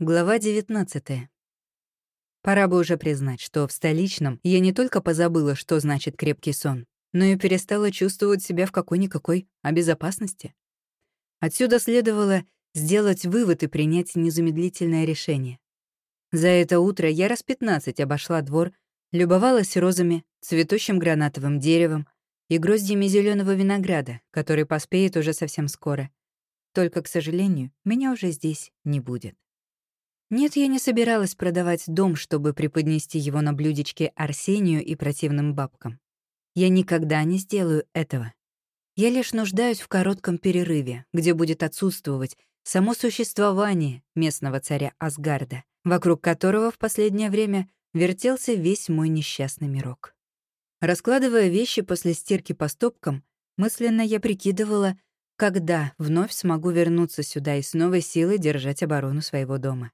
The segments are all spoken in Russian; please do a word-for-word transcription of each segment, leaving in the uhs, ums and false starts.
Глава девятнадцатая. Пора бы уже признать, что в столичном я не только позабыла, что значит крепкий сон, но и перестала чувствовать себя в какой-никакой а безопасности. Отсюда следовало сделать вывод и принять незамедлительное решение. За это утро я раз пятнадцать обошла двор, любовалась розами, цветущим гранатовым деревом и гроздьями зеленого винограда, который поспеет уже совсем скоро. Только, к сожалению, меня уже здесь не будет. Нет, я не собиралась продавать дом, чтобы преподнести его на блюдечке Арсению и противным бабкам. Я никогда не сделаю этого. Я лишь нуждаюсь в коротком перерыве, где будет отсутствовать само существование местного царя Асгарда, вокруг которого в последнее время вертелся весь мой несчастный мирок. Раскладывая вещи после стирки по стопкам, мысленно я прикидывала, когда вновь смогу вернуться сюда и с новой силой держать оборону своего дома.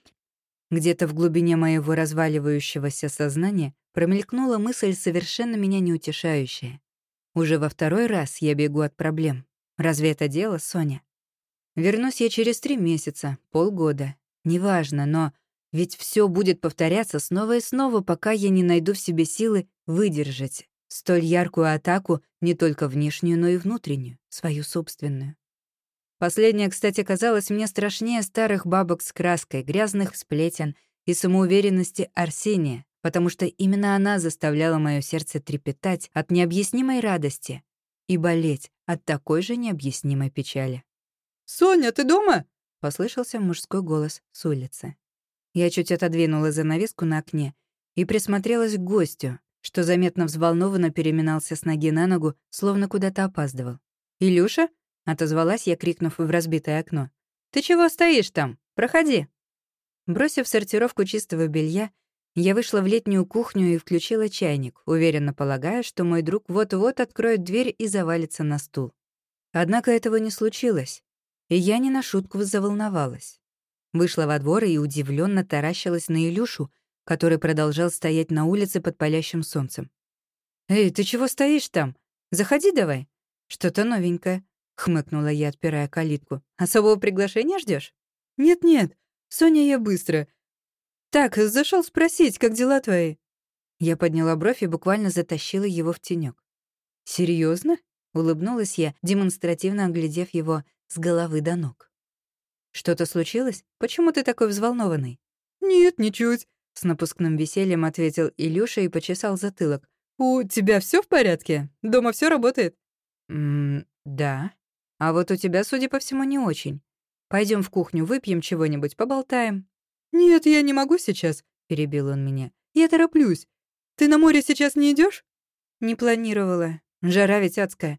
Где-то в глубине моего разваливающегося сознания промелькнула мысль, совершенно меня неутешающая. Уже во второй раз я бегу от проблем. Разве это дело, Соня? Вернусь я через три месяца, полгода. Неважно, но ведь все будет повторяться снова и снова, пока я не найду в себе силы выдержать столь яркую атаку, не только внешнюю, но и внутреннюю, свою собственную. Последняя, кстати, казалась мне страшнее старых бабок с краской, грязных сплетен и самоуверенности Арсения, потому что именно она заставляла мое сердце трепетать от необъяснимой радости и болеть от такой же необъяснимой печали. «Соня, ты дома?» — послышался мужской голос с улицы. Я чуть отодвинула занавеску на окне и присмотрелась к гостю, что заметно взволнованно переминался с ноги на ногу, словно куда-то опаздывал. «Илюша?» — отозвалась я, крикнув в разбитое окно. «Ты чего стоишь там? Проходи!» Бросив сортировку чистого белья, я вышла в летнюю кухню и включила чайник, уверенно полагая, что мой друг вот-вот откроет дверь и завалится на стул. Однако этого не случилось, и я не на шутку заволновалась. Вышла во двор и удивленно таращилась на Илюшу, который продолжал стоять на улице под палящим солнцем. «Эй, ты чего стоишь там? Заходи давай. Что-то новенькое», — хмыкнула я, отпирая калитку. «Особого приглашения ждешь? «Нет-нет, Соня, я быстро. Так, зашел спросить, как дела твои?» Я подняла бровь и буквально затащила его в тенёк. «Серьёзно?» — улыбнулась я, демонстративно оглядев его с головы до ног. «Что-то случилось? Почему ты такой взволнованный?» «Нет, ничуть», — с напускным весельем ответил Илюша и почесал затылок. «У тебя все в порядке? Дома все работает?» «Ммм, да. А вот у тебя, судя по всему, не очень. Пойдем в кухню, выпьем чего-нибудь, поболтаем». «Нет, я не могу сейчас», — перебил он меня. «Я тороплюсь. Ты на море сейчас не идешь? «Не планировала. Жара ведь адская».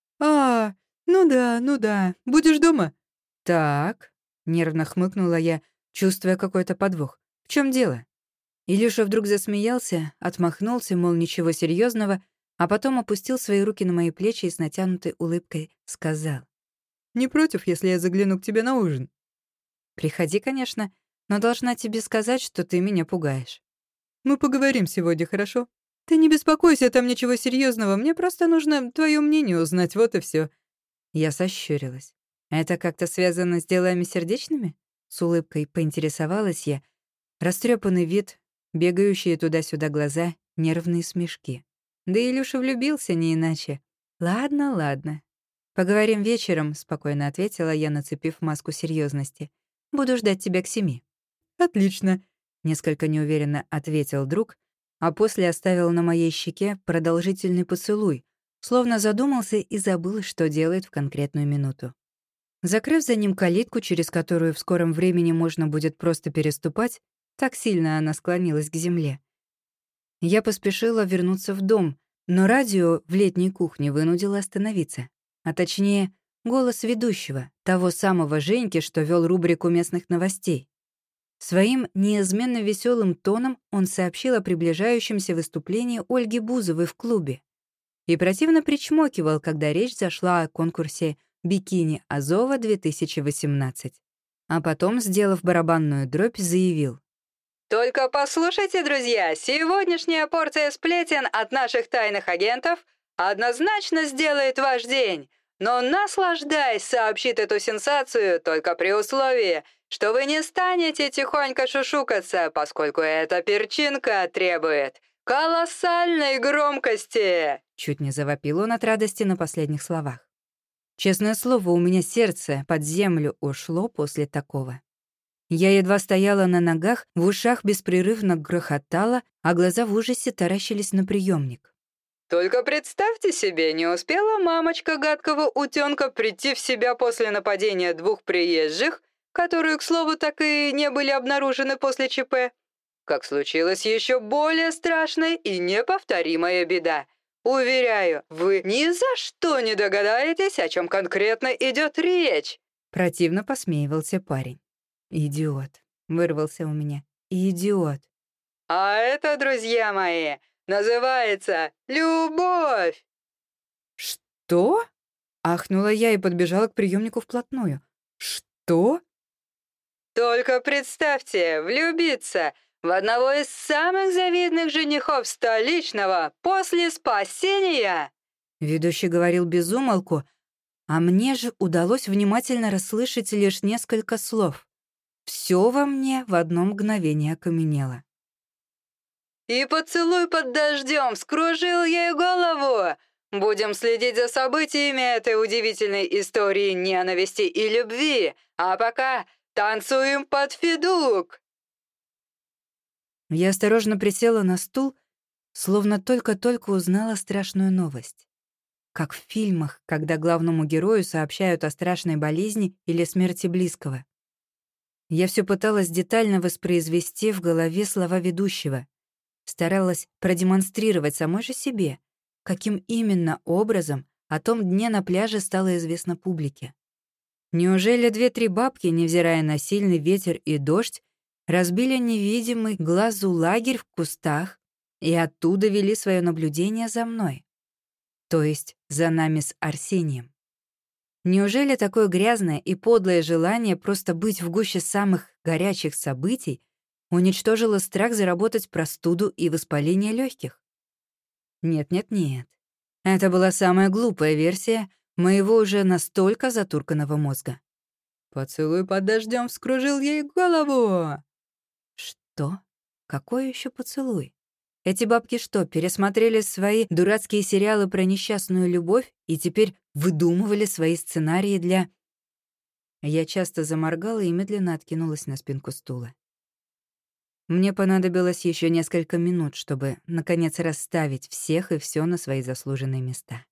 «А, ну да, ну да. Будешь дома?» «Так», — нервно хмыкнула я, чувствуя какой-то подвох. «В чем дело?» Илюша вдруг засмеялся, отмахнулся, мол, ничего серьезного, а потом опустил свои руки на мои плечи и с натянутой улыбкой сказал. «Не против, если я загляну к тебе на ужин?» «Приходи, конечно, но должна тебе сказать, что ты меня пугаешь». «Мы поговорим сегодня, хорошо? Ты не беспокойся, там ничего серьезного. Мне просто нужно твое мнение узнать, вот и все. Я сощурилась. «Это как-то связано с делами сердечными?» С улыбкой поинтересовалась я. Растрепанный вид, бегающие туда-сюда глаза, нервные смешки. Да Илюша влюбился не иначе. «Ладно, ладно. Поговорим вечером», — спокойно ответила я, нацепив маску серьезности. «Буду ждать тебя к семи». «Отлично», — несколько неуверенно ответил друг, а после оставил на моей щеке продолжительный поцелуй, словно задумался и забыл, что делает в конкретную минуту. Закрыв за ним калитку, через которую в скором времени можно будет просто переступать, так сильно она склонилась к земле, я поспешила вернуться в дом, но радио в летней кухне вынудило остановиться. А точнее, голос ведущего, того самого Женьки, что вел рубрику местных новостей. Своим неизменно веселым тоном он сообщил о приближающемся выступлении Ольги Бузовой в клубе и противно причмокивал, когда речь зашла о конкурсе «Бикини Азова-две тысячи восемнадцать». А потом, сделав барабанную дробь, заявил. «Только послушайте, друзья, сегодняшняя порция сплетен от наших тайных агентов однозначно сделает ваш день, но наслаждаясь сообщит эту сенсацию только при условии, что вы не станете тихонько шушукаться, поскольку эта перчинка требует колоссальной громкости!» Чуть не завопил он от радости на последних словах. Честное слово, у меня сердце под землю ушло после такого. Я едва стояла на ногах, в ушах беспрерывно грохотало, а глаза в ужасе таращились на приемник. Только представьте себе, не успела мамочка гадкого утенка прийти в себя после нападения двух приезжих, которые, к слову, так и не были обнаружены после ЧП, как случилась еще более страшная и неповторимая беда. Уверяю, вы ни за что не догадаетесь, о чем конкретно идет речь. Противно посмеивался парень. «Идиот», — вырвался у меня. «Идиот». А это, друзья мои, называется любовь. «Что?» — ахнула я и подбежала к приемнику вплотную. «Что?» Только представьте, влюбиться в одного из самых завидных женихов столичного после спасения. Ведущий говорил без умолку, а мне же удалось внимательно расслышать лишь несколько слов. Все во мне в одно мгновение окаменело. И поцелуй под дождем скружил ей голову. Будем следить за событиями этой удивительной истории ненависти и любви. А пока танцуем под федук. Я осторожно присела на стул, словно только-только узнала страшную новость. Как в фильмах, когда главному герою сообщают о страшной болезни или смерти близкого. Я все пыталась детально воспроизвести в голове слова ведущего. Старалась продемонстрировать самой же себе, каким именно образом о том дне на пляже стало известно публике. Неужели две-три бабки, невзирая на сильный ветер и дождь, разбили невидимый глазу лагерь в кустах и оттуда вели свое наблюдение за мной? То есть за нами с Арсением. Неужели такое грязное и подлое желание просто быть в гуще самых горячих событий уничтожило страх заработать простуду и воспаление легких? Нет-нет-нет. Это была самая глупая версия моего уже настолько затурканного мозга. Поцелуй под дождем вскружил ей голову. Что? Какой еще поцелуй? Эти бабки что, пересмотрели свои дурацкие сериалы про несчастную любовь и теперь выдумывали свои сценарии для... Я часто заморгала и медленно откинулась на спинку стула. Мне понадобилось еще несколько минут, чтобы, наконец, расставить всех и все на свои заслуженные места.